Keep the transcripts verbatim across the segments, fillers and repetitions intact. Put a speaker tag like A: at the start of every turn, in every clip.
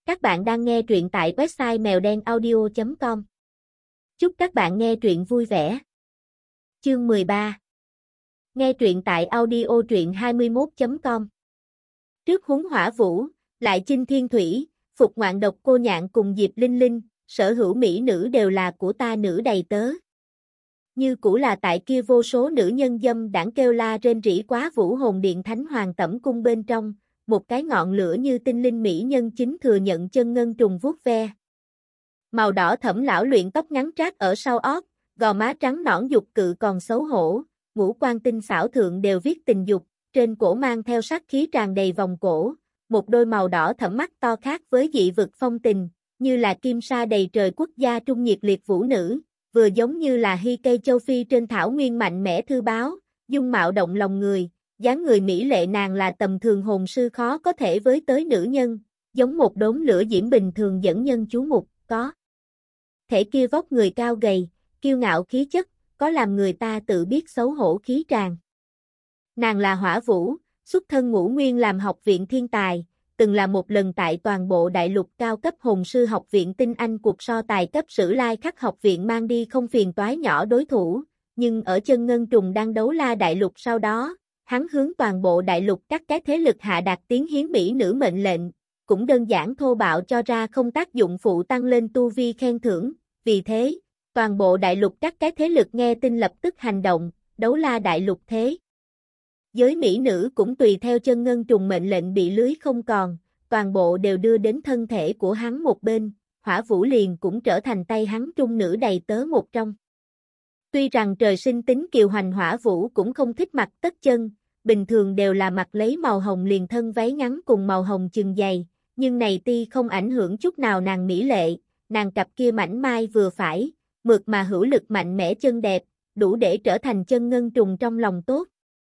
A: Các bạn đang nghe truyện tại website mèo đen audio chấm com. Chúc các bạn nghe truyện vui vẻ. Chương mười ba. Nghe truyện tại audio truyện hai mươi mốt chấm com. Trước Huống Hỏa Vũ, lại Chinh Thiên Thủy, Phục Ngoạn Độc Cô Nhạn cùng Diệp Linh Linh, sở hữu mỹ nữ đều là của ta nữ đầy tớ. Như cũ là tại kia vô số nữ nhân dâm đảng kêu la rên rỉ quá Vũ Hồn Điện Thánh Hoàng Tẩm Cung bên trong, một cái ngọn lửa như tinh linh mỹ nhân chính thừa nhận chân ngân trùng vuốt ve. Màu đỏ thẫm lão luyện tóc ngắn trát ở sau ót, gò má trắng nõn dục cự còn xấu hổ, ngũ quan tinh xảo thượng đều viết tình dục, trên cổ mang theo sát khí tràn đầy vòng cổ, một đôi màu đỏ thẫm mắt to khác với dị vực phong tình, như là kim sa đầy trời quốc gia trung nhiệt liệt vũ nữ, vừa giống như là hy cây châu Phi trên thảo nguyên mạnh mẽ thư báo, dung mạo động lòng người. Dáng người mỹ lệ nàng là tầm thường hồn sư khó có thể với tới nữ nhân, giống một đốm lửa diễm bình thường dẫn nhân chú mục, có thể kia vóc người cao gầy, kiêu ngạo khí chất, có làm người ta tự biết xấu hổ khí tràng. Nàng là Hỏa Vũ, xuất thân Ngũ Nguyên làm học viện thiên tài, từng là một lần tại toàn bộ đại lục cao cấp hồn sư học viện tinh anh cuộc so tài cấp sử lai khắc học viện mang đi không phiền toái nhỏ đối thủ, nhưng ở chân ngân trùng đang đấu la đại lục sau đó, hắn hướng toàn bộ đại lục các cái thế lực hạ đạt tiếng hiến mỹ nữ mệnh lệnh, cũng đơn giản thô bạo cho ra không tác dụng phụ tăng lên tu vi khen thưởng, vì thế, toàn bộ đại lục các cái thế lực nghe tin lập tức hành động, đấu la đại lục thế. Giới mỹ nữ cũng tùy theo chân ngân trùng mệnh lệnh bị lưới không còn, toàn bộ đều đưa đến thân thể của hắn một bên, Hỏa Vũ liền cũng trở thành tay hắn trung nữ đầy tớ một trong. Tuy rằng trời sinh tính kiều hoành Hỏa Vũ cũng không thích mặc tất chân, bình thường đều là mặc lấy màu hồng liền thân váy ngắn cùng màu hồng chừng dày, nhưng này ti không ảnh hưởng chút nào nàng mỹ lệ, nàng cặp kia mảnh mai vừa phải, mượt mà hữu lực mạnh mẽ chân đẹp, đủ để trở thành chân ngân trùng trong lòng tốt.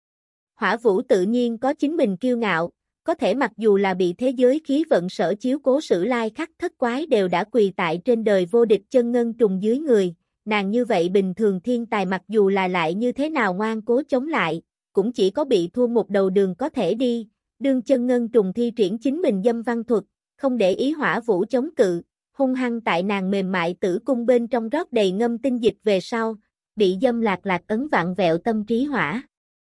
A: Hỏa Vũ tự nhiên có chính mình kiêu ngạo, có thể mặc dù là bị thế giới khí vận sở chiếu cố sử lai khắc thất quái đều đã quỳ tại trên đời vô địch chân ngân trùng dưới người. Nàng như vậy bình thường thiên tài mặc dù là lại như thế nào ngoan cố chống lại, cũng chỉ có bị thua một đầu đường có thể đi, đương chân ngân trùng thi triển chính mình dâm văn thuật, không để ý Hỏa Vũ chống cự, hung hăng tại nàng mềm mại tử cung bên trong rót đầy ngâm tinh dịch về sau, bị dâm lạc lạc ấn vặn vẹo tâm trí Hỏa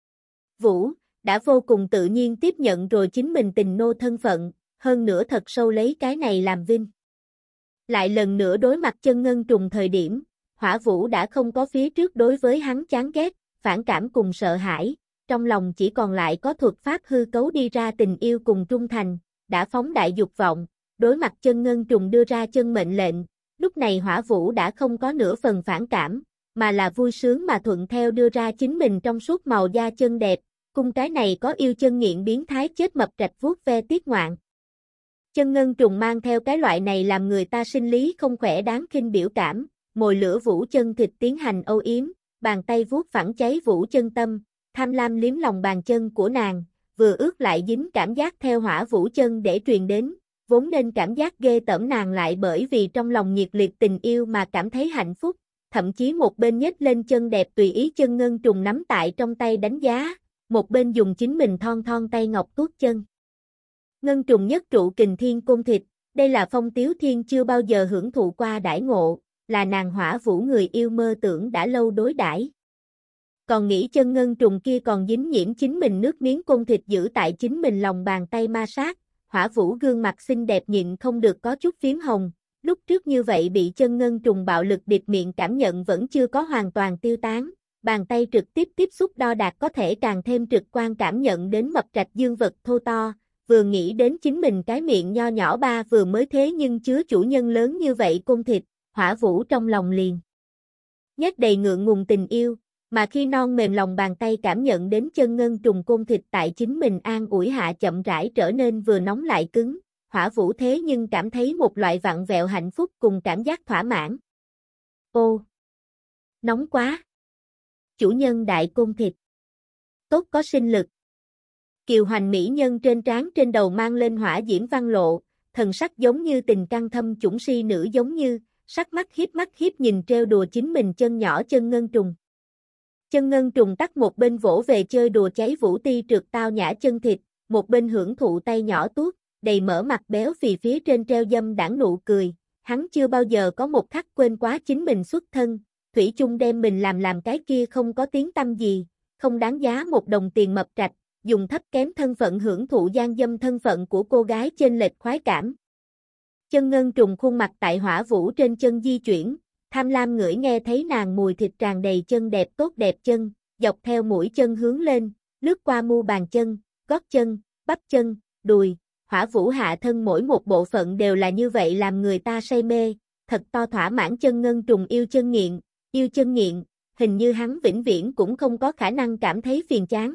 A: Vũ, đã vô cùng tự nhiên tiếp nhận rồi chính mình tình nô thân phận, hơn nữa thật sâu lấy cái này làm vinh. Lại lần nữa đối mặt chân ngân trùng thời điểm, Hỏa Vũ đã không có phía trước đối với hắn chán ghét, phản cảm cùng sợ hãi, trong lòng chỉ còn lại có thuật pháp hư cấu đi ra tình yêu cùng trung thành, đã phóng đại dục vọng, đối mặt chân ngân trùng đưa ra chân mệnh lệnh, lúc này Hỏa Vũ đã không có nửa phần phản cảm, mà là vui sướng mà thuận theo đưa ra chính mình trong suốt màu da chân đẹp, cùng cái này có yêu chân nghiện biến thái chết mập trạch vuốt ve tiết ngoạn. Chân ngân trùng mang theo cái loại này làm người ta sinh lý không khỏe đáng khinh biểu cảm, mồi lửa Vũ chân thịt tiến hành âu yếm, bàn tay vuốt phẳng cháy Vũ chân tâm, tham lam liếm lòng bàn chân của nàng, vừa ướt lại dính cảm giác theo Hỏa Vũ chân để truyền đến, vốn nên cảm giác ghê tởm nàng lại bởi vì trong lòng nhiệt liệt tình yêu mà cảm thấy hạnh phúc, thậm chí một bên nhếch lên chân đẹp tùy ý chân ngân trùng nắm tại trong tay đánh giá, một bên dùng chính mình thon thon tay ngọc tuốt chân. Ngân trùng nhất trụ kình thiên côn thịt, đây là Phong Tiếu Thiên chưa bao giờ hưởng thụ qua đãi ngộ, là nàng Hỏa Vũ người yêu mơ tưởng đã lâu đối đãi. Còn nghĩ chân ngân trùng kia còn dính nhiễm chính mình nước miếng côn thịt giữ tại chính mình lòng bàn tay ma sát, Hỏa Vũ gương mặt xinh đẹp nhịn không được có chút phím hồng, lúc trước như vậy bị chân ngân trùng bạo lực điệp miệng cảm nhận vẫn chưa có hoàn toàn tiêu tán, bàn tay trực tiếp tiếp xúc đo đạc có thể càng thêm trực quan cảm nhận đến mập trạch dương vật thô to, vừa nghĩ đến chính mình cái miệng nho nhỏ ba vừa mới thế nhưng chứa chủ nhân lớn như vậy côn thịt, Hỏa Vũ trong lòng liền nhét đầy ngượng ngùng tình yêu, mà khi non mềm lòng bàn tay cảm nhận đến chân ngân trùng côn thịt tại chính mình an ủi hạ chậm rãi trở nên vừa nóng lại cứng, Hỏa Vũ thế nhưng cảm thấy một loại vặn vẹo hạnh phúc cùng cảm giác thỏa mãn. Ô! Nóng quá! Chủ nhân đại côn thịt! Tốt có sinh lực! Kiều hoành mỹ nhân trên trán trên đầu mang lên hỏa diễm văn lộ, thần sắc giống như tình căng thâm chủng si nữ giống như, sắc mắt hiếp mắt hiếp nhìn trêu đùa chính mình chân nhỏ chân ngân trùng. Chân ngân trùng tắt một bên vỗ về chơi đùa cháy Vũ Ti trượt tao nhã chân thịt, một bên hưởng thụ tay nhỏ tuốt, đầy mỡ mặt béo phì phía trên treo dâm đãng nụ cười, hắn chưa bao giờ có một khắc quên quá chính mình xuất thân, thủy chung đem mình làm làm cái kia không có tiếng tăm gì, không đáng giá một đồng tiền mập trạch, dùng thấp kém thân phận hưởng thụ gian dâm thân phận của cô gái chênh lệch khoái cảm. Chân Ngân Trùng khuôn mặt tại hỏa vũ trên chân di chuyển, tham lam ngửi nghe thấy nàng mùi thịt tràn đầy chân đẹp tốt đẹp chân, dọc theo mũi chân hướng lên, lướt qua mu bàn chân, gót chân, bắp chân, đùi, hỏa vũ hạ thân mỗi một bộ phận đều là như vậy làm người ta say mê, thật to thỏa mãn. Chân Ngân Trùng yêu chân nghiện, yêu chân nghiện, hình như hắn vĩnh viễn cũng không có khả năng cảm thấy phiền chán.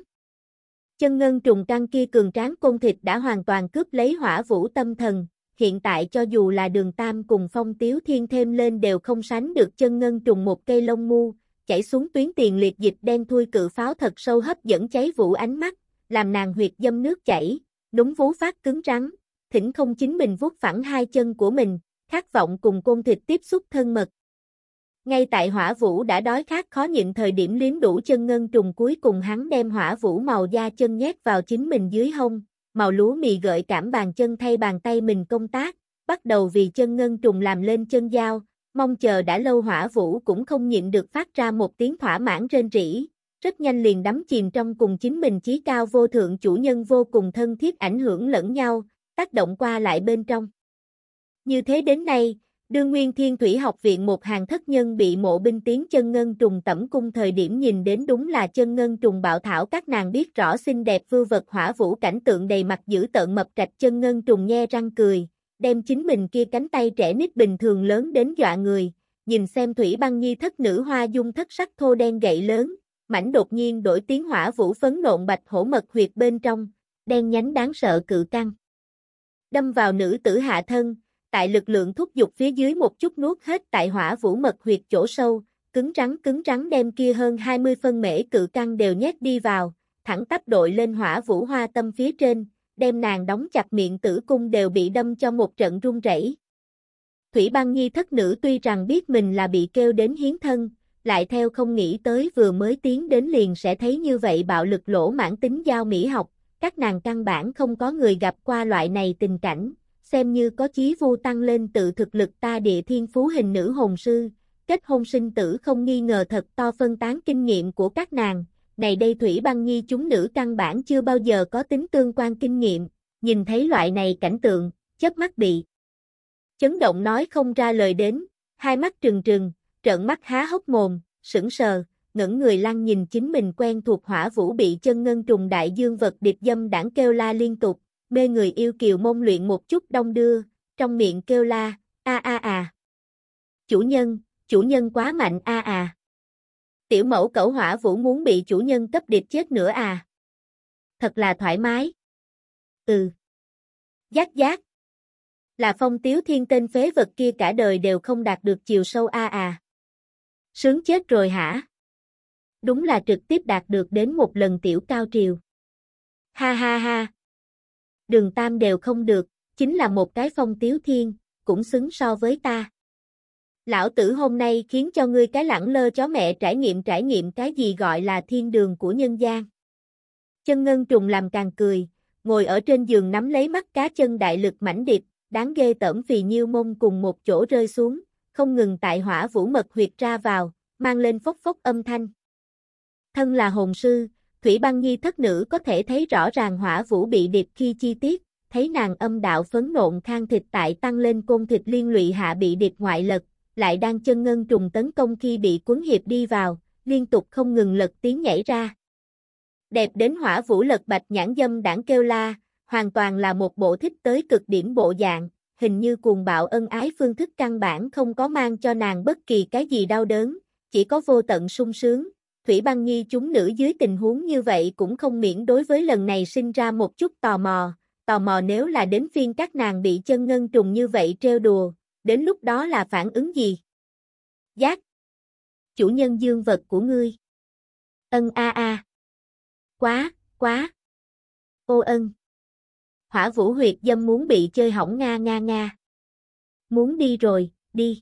A: Chân Ngân Trùng căng kia cường tráng côn thịt đã hoàn toàn cướp lấy hỏa vũ tâm thần, hiện tại cho dù là Đường Tam cùng Phong Tiếu Thiên thêm lên đều không sánh được Chân Ngân Trùng một cây lông mu, chảy xuống tuyến tiền liệt dịch đen thui cự pháo thật sâu hấp dẫn cháy vũ ánh mắt, làm nàng huyệt dâm nước chảy, đúng vú phát cứng rắn, thỉnh không chính mình vuốt phẳng hai chân của mình, khát vọng cùng côn thịt tiếp xúc thân mật. Ngay tại hỏa vũ đã đói khát khó nhịn thời điểm liếm đủ Chân Ngân Trùng, cuối cùng hắn đem hỏa vũ màu da chân nhét vào chính mình dưới hông, màu lúa mì gợi cảm bàn chân thay bàn tay mình công tác, bắt đầu vì Chân Ngân Trùng làm lên chân dao, mong chờ đã lâu hỏa vũ cũng không nhịn được phát ra một tiếng thỏa mãn rên rỉ, rất nhanh liền đắm chìm trong cùng chính mình chí cao vô thượng chủ nhân vô cùng thân thiết ảnh hưởng lẫn nhau, tác động qua lại bên trong. Như thế đến nay, đương Nguyên Thiên Thủy Học viện một hàng thất nhân bị mộ binh tiến Chân Ngân Trùng tẩm cung thời điểm nhìn đến đúng là Chân Ngân Trùng bạo thảo, các nàng biết rõ xinh đẹp vưu vật hỏa vũ cảnh tượng đầy mặt dữ tợn mập trạch. Chân Ngân Trùng nhe răng cười, đem chính mình kia cánh tay trẻ nít bình thường lớn đến dọa người, nhìn xem Thủy Băng Nhi thất nữ hoa dung thất sắc thô đen gậy lớn, mảnh đột nhiên đổi tiếng hỏa vũ phấn nộn bạch hổ mật huyệt bên trong, đen nhánh đáng sợ cự căng. Đâm vào nữ tử hạ thân, tại lực lượng thúc giục phía dưới một chút nuốt hết tại hỏa vũ mật huyệt chỗ sâu, cứng rắn cứng rắn đem kia hơn hai mươi phân mễ cự căng đều nhét đi vào, thẳng tắp đội lên hỏa vũ hoa tâm phía trên, đem nàng đóng chặt miệng tử cung đều bị đâm cho một trận run rẩy. Thủy Băng Nhi thất nữ tuy rằng biết mình là bị kêu đến hiến thân, lại theo không nghĩ tới vừa mới tiến đến liền sẽ thấy như vậy bạo lực lỗ mãn tính giao mỹ học, các nàng căn bản không có người gặp qua loại này tình cảnh, xem như có chí vu tăng lên tự thực lực ta địa thiên phú hình nữ hồn sư, kết hôn sinh tử không nghi ngờ thật to phân tán kinh nghiệm của các nàng, này đây Thủy Băng Nhi chúng nữ căn bản chưa bao giờ có tính tương quan kinh nghiệm, nhìn thấy loại này cảnh tượng, chớp mắt bị chấn động nói không ra lời đến, hai mắt trừng trừng, trợn mắt há hốc mồm, sững sờ, ngẩng người lăng nhìn chính mình quen thuộc hỏa vũ bị Chân Ngân Trùng đại dương vật điệp dâm đãng kêu la liên tục, mê người yêu kiều mông luyện một chút đông đưa, trong miệng kêu la, a a à. Chủ nhân, chủ nhân quá mạnh a à. Tiểu mẫu cẩu hỏa vũ muốn bị chủ nhân cấp điệp chết nữa à. Thật là thoải mái. Ừ. Giác giác. Là Phong Tiếu Thiên tên phế vật kia cả đời đều không đạt được chiều sâu a à. Sướng chết rồi hả? Đúng là trực tiếp đạt được đến một lần tiểu cao triều. Ha ha ha. Đường Tam đều không được, chính là một cái Phong Tiếu Thiên, cũng xứng so với ta. Lão tử hôm nay khiến cho ngươi cái lẳng lơ chó mẹ trải nghiệm trải nghiệm cái gì gọi là thiên đường của nhân gian. Chân Ngân Trùng làm càng cười, ngồi ở trên giường nắm lấy mắt cá chân đại lực mảnh điệp, đáng ghê tởm phì nhiêu mông cùng một chỗ rơi xuống, không ngừng tại hỏa vũ mật huyệt ra vào, mang lên phốc phốc âm thanh. Thân là hồn sư, Thủy Băng Nhi thất nữ có thể thấy rõ ràng hỏa vũ bị điệp khi chi tiết, thấy nàng âm đạo phấn nộn khang thịt tại tăng lên côn thịt liên lụy hạ bị điệp ngoại lật, lại đang Chân Ngân Trùng tấn công khi bị cuốn hiệp đi vào, liên tục không ngừng lật tiếng nhảy ra. Đẹp đến hỏa vũ lật bạch nhãn dâm đảng kêu la, hoàn toàn là một bộ thích tới cực điểm bộ dạng, hình như cuồng bạo ân ái phương thức căn bản không có mang cho nàng bất kỳ cái gì đau đớn, chỉ có vô tận sung sướng. Thủy Băng Nhi chúng nữ dưới tình huống như vậy cũng không miễn đối với lần này sinh ra một chút tò mò, tò mò nếu là đến phiên các nàng bị Chân Ngân Trùng như vậy trêu đùa, đến lúc đó là phản ứng gì? Giác. Chủ nhân dương vật của ngươi. Ân a a. Quá, quá. Ô ân. Hỏa vũ huyệt dâm muốn bị chơi hỏng nga nga nga. Muốn đi rồi, đi.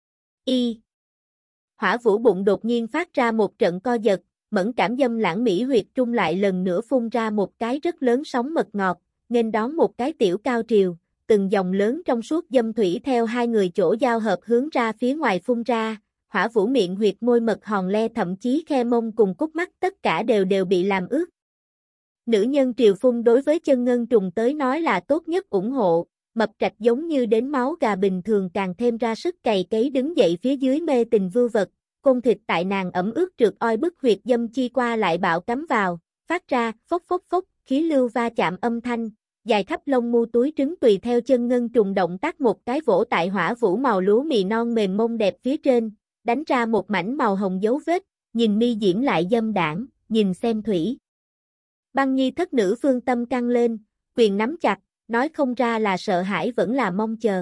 A: Y. Hỏa vũ bụng đột nhiên phát ra một trận co giật, mẫn cảm dâm lãng mỹ huyệt trung lại lần nữa phun ra một cái rất lớn sóng mật ngọt, nghênh đón một cái tiểu cao triều, từng dòng lớn trong suốt dâm thủy theo hai người chỗ giao hợp hướng ra phía ngoài phun ra, Hỏa Vũ miệng huyệt môi mật hòn le thậm chí khe mông cùng cúc mắt tất cả đều đều bị làm ướt. Nữ nhân triều phun đối với chân ngân trùng tới nói là tốt nhất ủng hộ, mập trạch giống như đến máu gà bình thường càng thêm ra sức cày cấy đứng dậy phía dưới mê tình vưu vật, côn thịt tại nàng ẩm ướt trượt oi bức huyệt dâm chi qua lại bạo cắm vào, phát ra phốc phốc phốc, khí lưu va chạm âm thanh, dài khắp lông mu túi trứng tùy theo chân ngân trùng động tác một cái vỗ tại Hỏa Vũ màu lúa mì non mềm mông đẹp phía trên, đánh ra một mảnh màu hồng dấu vết, nhìn mi diễn lại dâm đảng, nhìn xem thủy. Băng Nhi thất nữ phương tâm căng lên, quyền nắm chặt, nói không ra là sợ hãi vẫn là mong chờ.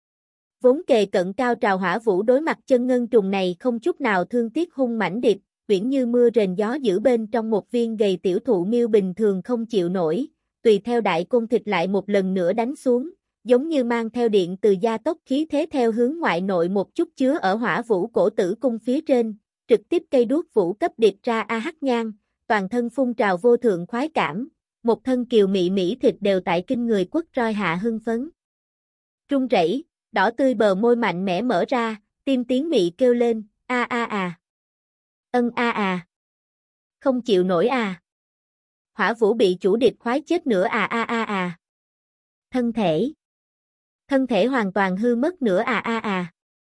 A: Vốn kề cận cao trào Hỏa Vũ đối mặt chân ngân trùng này không chút nào thương tiếc hung mãnh điệp, quyển như mưa rền gió giữ bên trong một viên gầy tiểu thụ miêu bình thường không chịu nổi, tùy theo đại côn thịt lại một lần nữa đánh xuống, giống như mang theo điện từ gia tốc khí thế theo hướng ngoại nội một chút chứa ở Hỏa Vũ cổ tử cung phía trên, trực tiếp cây đuốc vũ cấp điệp ra a hắc nhang, toàn thân phun trào vô thượng khoái cảm, một thân kiều mị mỹ thịt đều tại kinh người quất roi hạ hưng phấn. Run rẩy, đỏ tươi bờ môi mạnh mẽ mở ra, tim tiếng mị kêu lên, a a à. Ân a à. Không chịu nổi à. Hỏa Vũ bị chủ địch khoái chết nữa à a a à. Thân thể. Thân thể hoàn toàn hư mất nữa à a à.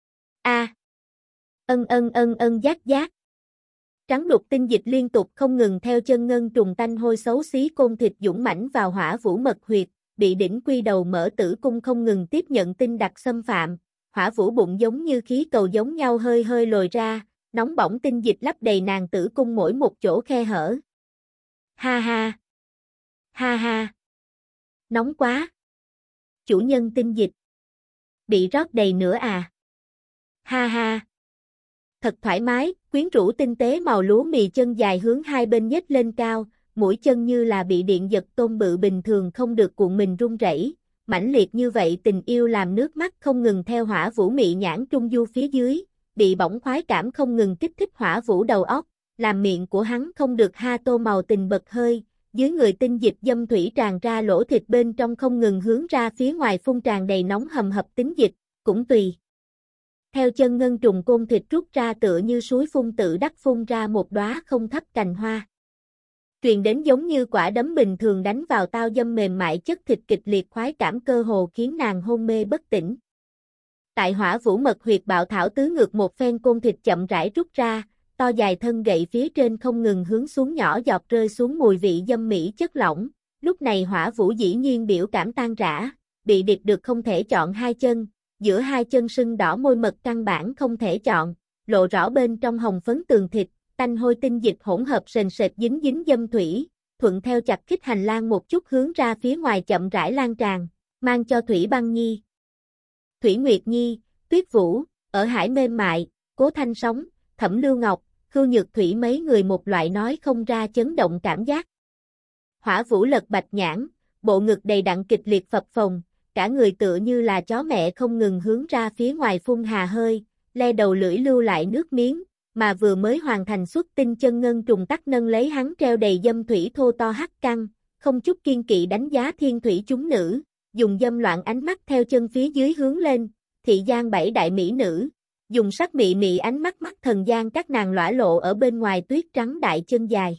A: A. Ân ân ân ân giác giác. Trắng đục tinh dịch liên tục không ngừng theo chân ngân trùng tanh hôi xấu xí côn thịt dũng mãnh vào Hỏa Vũ mật huyệt, bị đỉnh quy đầu mở tử cung không ngừng tiếp nhận tinh đặc xâm phạm, Hỏa Vũ bụng giống như khí cầu giống nhau hơi hơi lồi ra, nóng bỏng tinh dịch lấp đầy nàng tử cung mỗi một chỗ khe hở. Ha ha. Ha ha. Nóng quá. Chủ nhân tinh dịch. Bị rót đầy nữa à. Ha ha. Thật thoải mái, quyến rũ tinh tế màu lúa mì chân dài hướng hai bên nhếch lên cao, mũi chân như là bị điện giật tôm bự bình thường không được cuộn mình run rẩy, mãnh liệt như vậy tình yêu làm nước mắt không ngừng theo Hỏa Vũ mị nhãn trung du phía dưới, bị bỏng khoái cảm không ngừng kích thích Hỏa Vũ đầu óc, làm miệng của hắn không được ha tô màu tình bật hơi, dưới người tinh dịch dâm thủy tràn ra lỗ thịt bên trong không ngừng hướng ra phía ngoài phun tràn đầy nóng hầm hập tính dịch, cũng tùy. Theo chân ngân trùng côn thịt rút ra tựa như suối phun tự đắc phun ra một đóa không thấp cành hoa. Truyền đến giống như quả đấm bình thường đánh vào tao dâm mềm mại chất thịt kịch liệt khoái cảm cơ hồ khiến nàng hôn mê bất tỉnh. Tại Hỏa Vũ mật huyệt bạo thảo tứ ngược một phen côn thịt chậm rãi rút ra, to dài thân gậy phía trên không ngừng hướng xuống nhỏ giọt rơi xuống mùi vị dâm mỹ chất lỏng. Lúc này Hỏa Vũ dĩ nhiên biểu cảm tan rã, bị điệp được không thể chọn hai chân, giữa hai chân sưng đỏ môi mật căn bản không thể chọn, lộ rõ bên trong hồng phấn tường thịt, tanh hôi tinh dịch hỗn hợp sền sệt dính dính dâm thủy, thuận theo chặt khít hành lang một chút hướng ra phía ngoài chậm rãi lan tràn, mang cho Thủy Băng Nhi, Thủy Nguyệt Nhi, Tuyết Vũ, ở hải mềm mại, Cố Thanh Sống, Thẩm Lưu Ngọc, Khưu Nhược Thủy mấy người một loại nói không ra chấn động cảm giác. Hỏa Vũ lật bạch nhãn, bộ ngực đầy đặn kịch liệt phập phồng, cả người tựa như là chó mẹ không ngừng hướng ra phía ngoài phun hà hơi, le đầu lưỡi lưu lại nước miếng, mà vừa mới hoàn thành xuất tinh chân ngân trùng tắc nâng lấy hắn treo đầy dâm thủy thô to hắc căng, không chút kiên kỵ đánh giá thiên thủy chúng nữ, dùng dâm loạn ánh mắt theo chân phía dưới hướng lên, thị gian bảy đại mỹ nữ, dùng sắc mị mị ánh mắt mắt thần gian các nàng lõa lộ ở bên ngoài tuyết trắng đại chân dài.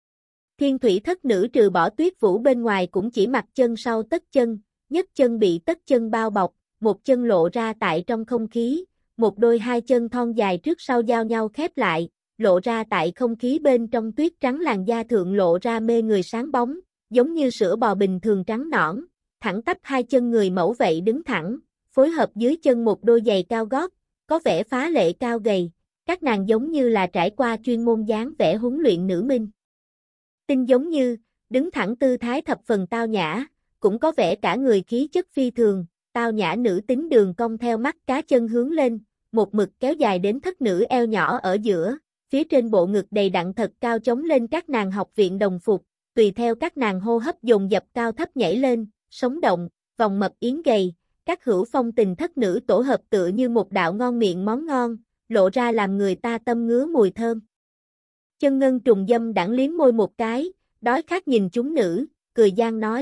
A: Thiên thủy thất nữ trừ bỏ Tuyết Vũ bên ngoài cũng chỉ mặc chân sau tất chân, nhất chân bị tất chân bao bọc, một chân lộ ra tại trong không khí, một đôi hai chân thon dài trước sau giao nhau khép lại, lộ ra tại không khí bên trong tuyết trắng làn da thượng lộ ra mê người sáng bóng, giống như sữa bò bình thường trắng nõn, thẳng tắp hai chân người mẫu vậy đứng thẳng, phối hợp dưới chân một đôi giày cao gót, có vẻ phá lệ cao gầy, các nàng giống như là trải qua chuyên môn dáng vẻ huấn luyện nữ minh. Tinh giống như, đứng thẳng tư thái thập phần tao nhã, cũng có vẻ cả người khí chất phi thường, tao nhã nữ tính đường cong theo mắt cá chân hướng lên, một mực kéo dài đến thất nữ eo nhỏ ở giữa, phía trên bộ ngực đầy đặn thật cao chống lên các nàng học viện đồng phục, tùy theo các nàng hô hấp dồn dập cao thấp nhảy lên, sống động, vòng mập yến gầy, các hữu phong tình thất nữ tổ hợp tựa như một đạo ngon miệng món ngon, lộ ra làm người ta tâm ngứa mùi thơm. Chân ngân trùng dâm đãng liếm môi một cái, đói khát nhìn chúng nữ, cười gian nói,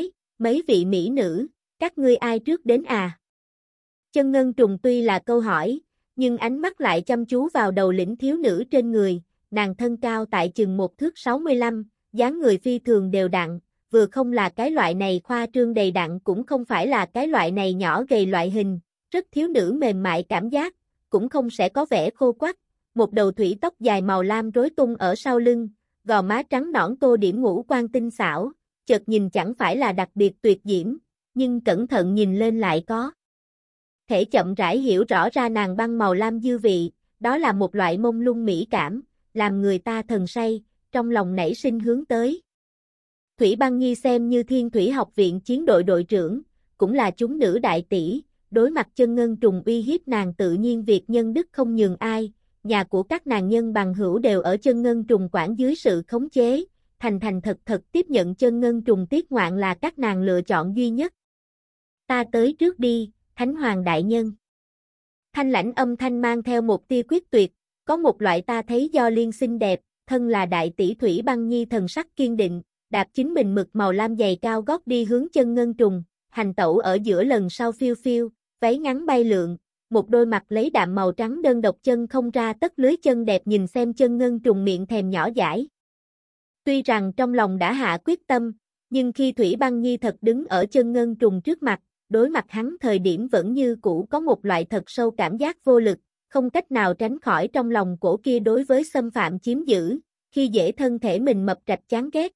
A: mấy vị mỹ nữ, các ngươi ai trước đến à? Chân ngân trùng tuy là câu hỏi, nhưng ánh mắt lại chăm chú vào đầu lĩnh thiếu nữ trên người, nàng thân cao tại chừng một thước sáu mươi lăm, dáng người phi thường đều đặn, vừa không là cái loại này khoa trương đầy đặn cũng không phải là cái loại này nhỏ gầy loại hình, rất thiếu nữ mềm mại cảm giác, cũng không sẽ có vẻ khô quắt, một đầu thủy tóc dài màu lam rối tung ở sau lưng, gò má trắng nõn tô điểm ngũ quan tinh xảo, chợt nhìn chẳng phải là đặc biệt tuyệt diễm, nhưng cẩn thận nhìn lên lại có thể chậm rãi hiểu rõ ra nàng băng màu lam dư vị, đó là một loại mông lung mỹ cảm, làm người ta thần say, trong lòng nảy sinh hướng tới. Thủy Băng Nhi xem như Thiên Thủy Học viện chiến đội đội trưởng, cũng là chúng nữ đại tỷ, đối mặt chân ngân trùng uy hiếp nàng tự nhiên việc nhân đức không nhường ai, nhà của các nàng nhân bằng hữu đều ở chân ngân trùng quản dưới sự khống chế, thành thành thật thật tiếp nhận chân ngân trùng tiết ngoạn là các nàng lựa chọn duy nhất. Ta tới trước đi, Thánh Hoàng đại nhân. Thanh lãnh âm thanh mang theo một tia quyết tuyệt, có một loại ta thấy do liên xinh đẹp, thân là đại tỷ Thủy Băng Nhi thần sắc kiên định, đạp chính mình mực màu lam giày cao gót đi hướng chân ngân trùng, hành tẩu ở giữa lần sau phiêu phiêu, váy ngắn bay lượn, một đôi mặt lấy đạm màu trắng đơn độc chân không ra tất lưới chân đẹp nhìn xem chân ngân trùng miệng thèm nhỏ dãi. Tuy rằng trong lòng đã hạ quyết tâm, nhưng khi Thủy Băng Nhi thật đứng ở chân ngân trùng trước mặt, đối mặt hắn thời điểm vẫn như cũ có một loại thật sâu cảm giác vô lực, không cách nào tránh khỏi trong lòng cổ kia đối với xâm phạm chiếm giữ, khi dễ thân thể mình mập trạch chán ghét.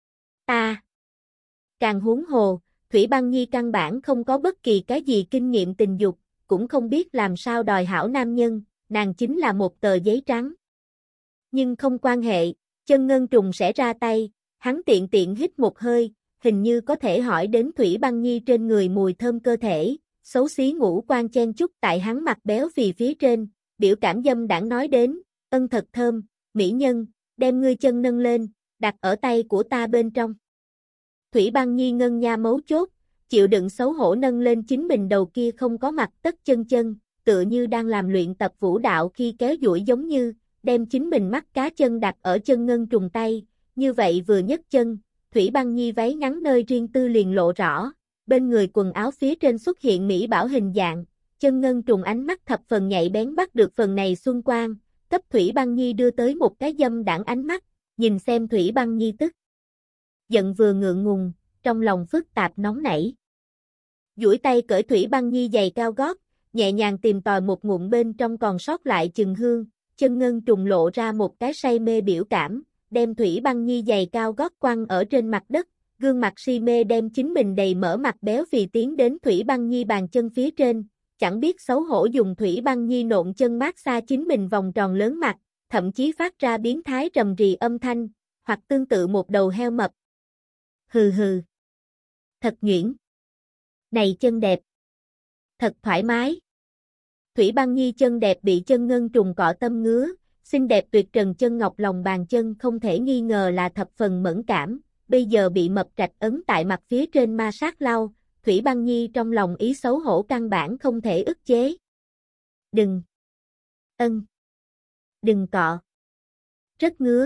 A: Ta. Càng huống hồ, Thủy Băng Nhi căn bản không có bất kỳ cái gì kinh nghiệm tình dục, cũng không biết làm sao đòi hảo nam nhân, nàng chính là một tờ giấy trắng. Nhưng không quan hệ, chân ngân trùng sẽ ra tay, hắn tiện tiện hít một hơi, hình như có thể hỏi đến Thủy Băng Nhi trên người mùi thơm cơ thể, xấu xí ngũ quan chen chúc tại hắn mặt béo phì phía trên, biểu cảm dâm đãng nói đến, ân thật thơm, mỹ nhân, đem ngươi chân nâng lên, đặt ở tay của ta bên trong. Thủy Băng Nhi ngân nha mấu chốt, chịu đựng xấu hổ nâng lên chính mình đầu kia không có mặt tất chân chân, tựa như đang làm luyện tập vũ đạo khi kéo duỗi giống như, đem chính mình mắt cá chân đặt ở chân ngân trùng tay, như vậy vừa nhấc chân, Thủy Băng Nhi váy ngắn nơi riêng tư liền lộ rõ, bên người quần áo phía trên xuất hiện mỹ bảo hình dạng, chân ngân trùng ánh mắt thập phần nhạy bén bắt được phần này xuân quang, cấp Thủy Băng Nhi đưa tới một cái dâm đãng ánh mắt, nhìn xem Thủy Băng Nhi tức giận vừa ngượng ngùng, trong lòng phức tạp nóng nảy. Duỗi tay cởi Thủy Băng Nhi giày cao gót, nhẹ nhàng tìm tòi một ngụm bên trong còn sót lại chừng hương, chân ngân trùng lộ ra một cái say mê biểu cảm, đem Thủy Băng Nhi giày cao gót quăng ở trên mặt đất, gương mặt si mê đem chính mình đầy mỡ mặt béo phì tiến đến Thủy Băng Nhi bàn chân phía trên, chẳng biết xấu hổ dùng Thủy Băng Nhi nộn chân mát xa chính mình vòng tròn lớn mặt, thậm chí phát ra biến thái rầm rì âm thanh, hoặc tương tự một đầu heo mập. Hừ hừ. Thật nhuyễn. Này chân đẹp. Thật thoải mái. Thủy Băng Nhi chân đẹp bị chân ngân trùng cọ tâm ngứa, xinh đẹp tuyệt trần chân ngọc lòng bàn chân không thể nghi ngờ là thập phần mẫn cảm, bây giờ bị mập trạch ấn tại mặt phía trên ma sát lau, Thủy Băng Nhi trong lòng ý xấu hổ căn bản không thể ức chế. Đừng. Ân. Đừng cọ. Rất ngứa.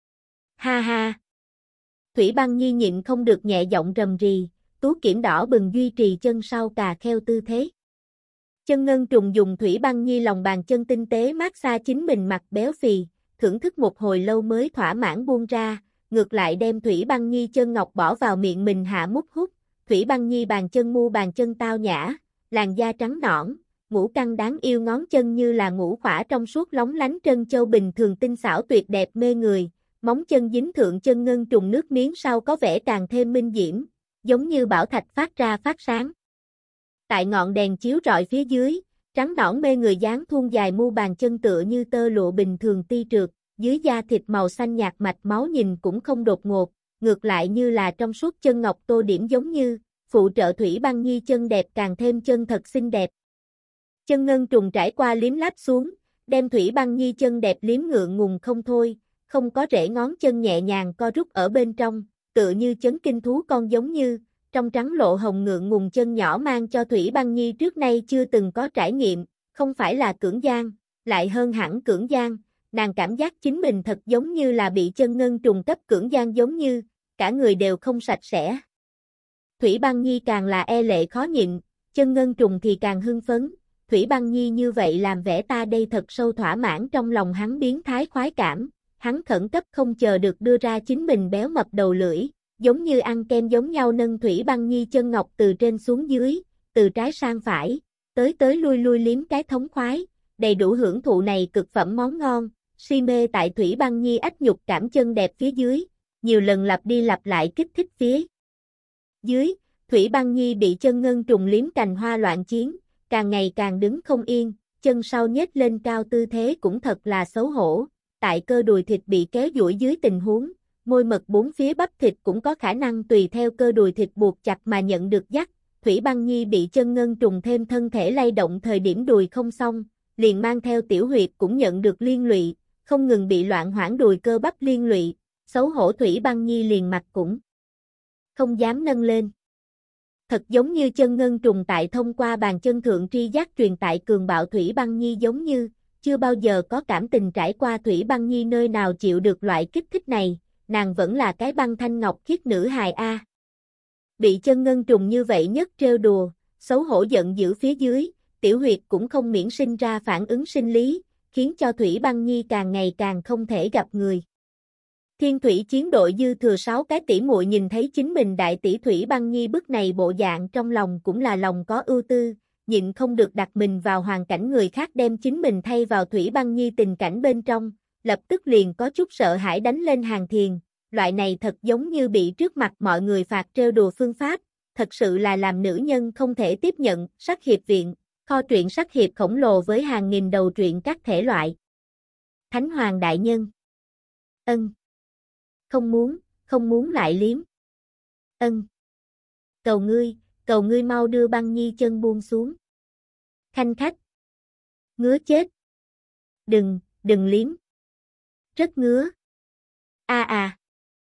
A: Ha ha. Thủy Băng Nhi nhịn không được nhẹ giọng rầm rì, tú kiểm đỏ bừng duy trì chân sau cà kheo tư thế. Chân ngân trùng dùng Thủy Băng Nhi lòng bàn chân tinh tế mát xa chính mình mặt béo phì, thưởng thức một hồi lâu mới thỏa mãn buông ra, ngược lại đem Thủy Băng Nhi chân ngọc bỏ vào miệng mình hạ mút hút. Thủy Băng Nhi bàn chân mu bàn chân tao nhã, làn da trắng nõn, ngũ căng đáng yêu ngón chân như là ngũ khỏa trong suốt lóng lánh trân châu bình thường tinh xảo tuyệt đẹp mê người, móng chân dính thượng chân ngân trùng nước miếng sau có vẻ càng thêm minh diễm, giống như bảo thạch phát ra phát sáng. Tại ngọn đèn chiếu rọi phía dưới, trắng nõn mê người dáng thuôn dài mu bàn chân tựa như tơ lụa bình thường ti trượt, dưới da thịt màu xanh nhạt mạch máu nhìn cũng không đột ngột, ngược lại như là trong suốt chân ngọc tô điểm giống như, phụ trợ Thủy Băng Nhi chân đẹp càng thêm chân thật xinh đẹp. Chân ngân trùng trải qua liếm láp xuống, đem Thủy Băng Nhi chân đẹp liếm ngượng ngùng không thôi, không có rễ ngón chân nhẹ nhàng co rút ở bên trong, tựa như chấn kinh thú con giống như, trong trắng lộ hồng ngượng ngùng chân nhỏ mang cho Thủy Băng Nhi trước nay chưa từng có trải nghiệm, không phải là cưỡng gian, lại hơn hẳn cưỡng gian, nàng cảm giác chính mình thật giống như là bị chân ngân trùng cấp cưỡng gian giống như, cả người đều không sạch sẽ. Thủy Băng Nhi càng là e lệ khó nhịn, Chân Ngân Trùng thì càng hưng phấn, Thủy Băng Nhi như vậy làm vẻ ta đây thật sâu thỏa mãn trong lòng hắn biến thái khoái cảm, hắn khẩn cấp không chờ được đưa ra chính mình béo mập đầu lưỡi, giống như ăn kem giống nhau nâng Thủy Băng Nhi chân ngọc từ trên xuống dưới, từ trái sang phải, tới tới lui lui liếm cái thống khoái, đầy đủ hưởng thụ này cực phẩm món ngon, si mê tại Thủy Băng Nhi ách nhục cảm chân đẹp phía dưới, nhiều lần lặp đi lặp lại kích thích phía dưới, Thủy Băng Nhi bị Chân Ngân Trùng liếm cành hoa loạn chiến, càng ngày càng đứng không yên, chân sau nhếch lên cao tư thế cũng thật là xấu hổ, tại cơ đùi thịt bị kéo duỗi dưới tình huống, môi mật bốn phía bắp thịt cũng có khả năng tùy theo cơ đùi thịt buộc chặt mà nhận được dắt, Thủy Băng Nhi bị Chân Ngân Trùng thêm thân thể lay động thời điểm đùi không xong, liền mang theo tiểu huyệt cũng nhận được liên lụy, không ngừng bị loạn hoảng đùi cơ bắp liên lụy, xấu hổ Thủy Băng Nhi liền mặt cũng không dám nâng lên. Thật giống như Chân Ngân Trùng tại thông qua bàn chân thượng tri giác truyền tại cường bạo Thủy Băng Nhi giống như, chưa bao giờ có cảm tình trải qua Thủy Băng Nhi nơi nào chịu được loại kích thích này, nàng vẫn là cái băng thanh ngọc khiết nữ hài a. Bị Chân Ngân Trùng như vậy nhất trêu đùa, xấu hổ giận dữ phía dưới, tiểu huyệt cũng không miễn sinh ra phản ứng sinh lý, khiến cho Thủy Băng Nhi càng ngày càng không thể gặp người. Thiên Thủy chiến đội dư thừa sáu cái tỷ muội nhìn thấy chính mình đại tỷ Thủy Băng Nhi bức này bộ dạng trong lòng cũng là lòng có ưu tư, nhịn không được đặt mình vào hoàn cảnh người khác đem chính mình thay vào Thủy Băng Nhi tình cảnh bên trong, lập tức liền có chút sợ hãi đánh lên hàng thiền, loại này thật giống như bị trước mặt mọi người phạt trêu đùa phương pháp, thật sự là làm nữ nhân không thể tiếp nhận, Sắc Hiệp Viện, kho truyện Sắc Hiệp khổng lồ với hàng nghìn đầu truyện các thể loại. Thánh Hoàng Đại Nhân. Ân. Không muốn, không muốn lại liếm. Ân. Cầu ngươi, cầu ngươi mau đưa Băng Nhi chân buông xuống. Khanh khách. Ngứa chết. Đừng, đừng liếm. Rất ngứa. A à.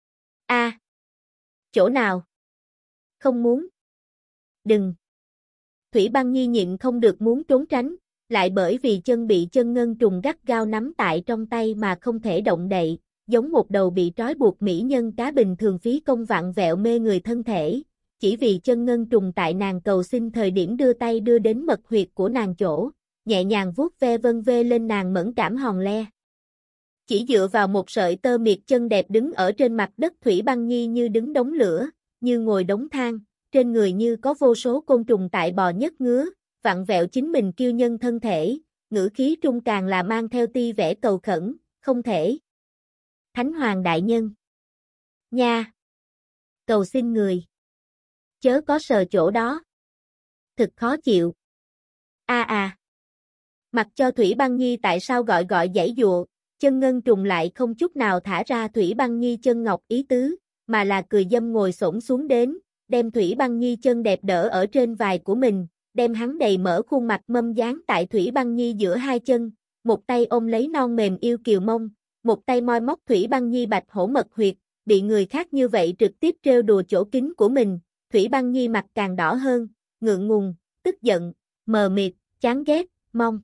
A: A. Chỗ nào? Không muốn. Đừng. Thủy Băng Nhi nhịn không được muốn trốn tránh, lại bởi vì chân bị Chân Ngân Trùng gắt gao nắm tại trong tay mà không thể động đậy, giống một đầu bị trói buộc mỹ nhân cá bình thường phí công vặn vẹo mê người thân thể, chỉ vì Chân Ngân Trùng tại nàng cầu xin thời điểm đưa tay đưa đến mật huyệt của nàng chỗ, nhẹ nhàng vuốt ve vân vê lên nàng mẫn cảm hòn le. Chỉ dựa vào một sợi tơ miệt chân đẹp đứng ở trên mặt đất Thủy Băng Nhi như đứng đống lửa, như ngồi đống than, trên người như có vô số côn trùng tại bò nhấc ngứa, vặn vẹo chính mình kiêu nhân thân thể, ngữ khí trung càng là mang theo ti vẻ cầu khẩn, không thể. Thánh Hoàng Đại Nhân. Nha. Cầu xin người. Chớ có sờ chỗ đó. Thực khó chịu. A à. Mặc cho Thủy Băng Nhi tại sao gọi gọi giãy dụa, Chân Ngân Trùng lại không chút nào thả ra Thủy Băng Nhi chân ngọc ý tứ, mà là cười dâm ngồi xổm xuống đến, đem Thủy Băng Nhi chân đẹp đỡ ở trên vai của mình, đem hắn đầy mở khuôn mặt mâm dán tại Thủy Băng Nhi giữa hai chân, một tay ôm lấy non mềm yêu kiều mông, một tay moi móc Thủy Băng Nhi bạch hổ mật huyệt, bị người khác như vậy trực tiếp trêu đùa chỗ kín của mình, Thủy Băng Nhi mặt càng đỏ hơn, ngượng ngùng, tức giận, mờ mịt, chán ghét, mong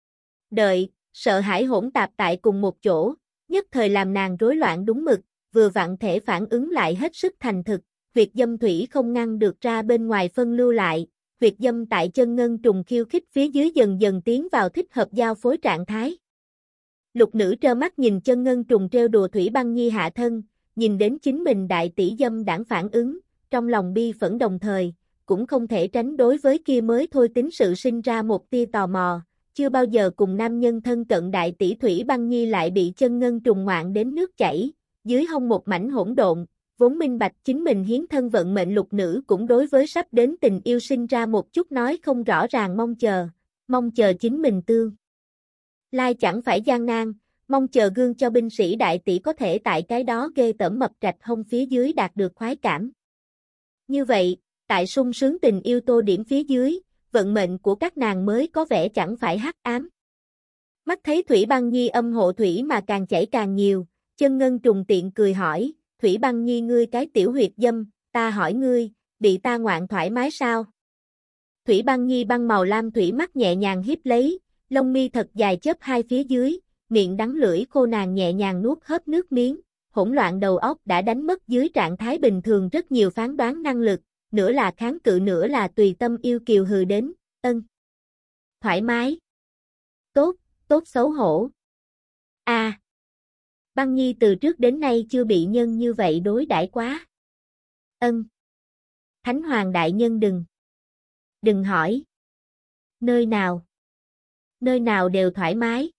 A: đợi, sợ hãi hỗn tạp tại cùng một chỗ, nhất thời làm nàng rối loạn đúng mực, vừa vặn thể phản ứng lại hết sức thành thực, huyệt dâm thủy không ngăn được ra bên ngoài phân lưu lại, huyệt dâm tại Chân Ngân Trùng khiêu khích phía dưới dần dần tiến vào thích hợp giao phối trạng thái. Lục nữ trơ mắt nhìn Chân Ngân Trùng trêu đùa Thủy Băng Nhi hạ thân, nhìn đến chính mình đại tỷ dâm đảng phản ứng, trong lòng bi phẫn đồng thời, cũng không thể tránh đối với kia mới thôi tính sự sinh ra một tia tò mò, chưa bao giờ cùng nam nhân thân cận đại tỷ Thủy Băng Nhi lại bị Chân Ngân Trùng ngoạn đến nước chảy, dưới hông một mảnh hỗn độn, vốn minh bạch chính mình hiến thân vận mệnh lục nữ cũng đối với sắp đến tình yêu sinh ra một chút nói không rõ ràng mong chờ, mong chờ chính mình tương. Lai chẳng phải gian nan, mong chờ gương cho binh sĩ đại tỷ có thể tại cái đó ghê tởm mập trạch hông phía dưới đạt được khoái cảm. Như vậy, tại sung sướng tình yêu tô điểm phía dưới, vận mệnh của các nàng mới có vẻ chẳng phải hắc ám. Mắt thấy Thủy Băng Nhi âm hộ thủy mà càng chảy càng nhiều, Chân Ngân Trùng tiện cười hỏi, Thủy Băng Nhi ngươi cái tiểu huyệt dâm, ta hỏi ngươi, bị ta ngoạn thoải mái sao? Thủy Băng Nhi băng màu lam thủy mắt nhẹ nhàng hiếp lấy, lông mi thật dài chớp hai phía dưới, miệng đắng lưỡi khô nàng nhẹ nhàng nuốt hớp nước miếng, hỗn loạn đầu óc đã đánh mất dưới trạng thái bình thường rất nhiều phán đoán năng lực, nửa là kháng cự nửa là tùy tâm yêu kiều hừ đến, ân. Thoải mái. Tốt, tốt xấu hổ. A. À, Băng Nhi từ trước đến nay chưa bị nhân như vậy đối đãi quá. Ân. Thánh Hoàng đại nhân đừng. Đừng hỏi. Nơi nào? Nơi nào đều thoải mái.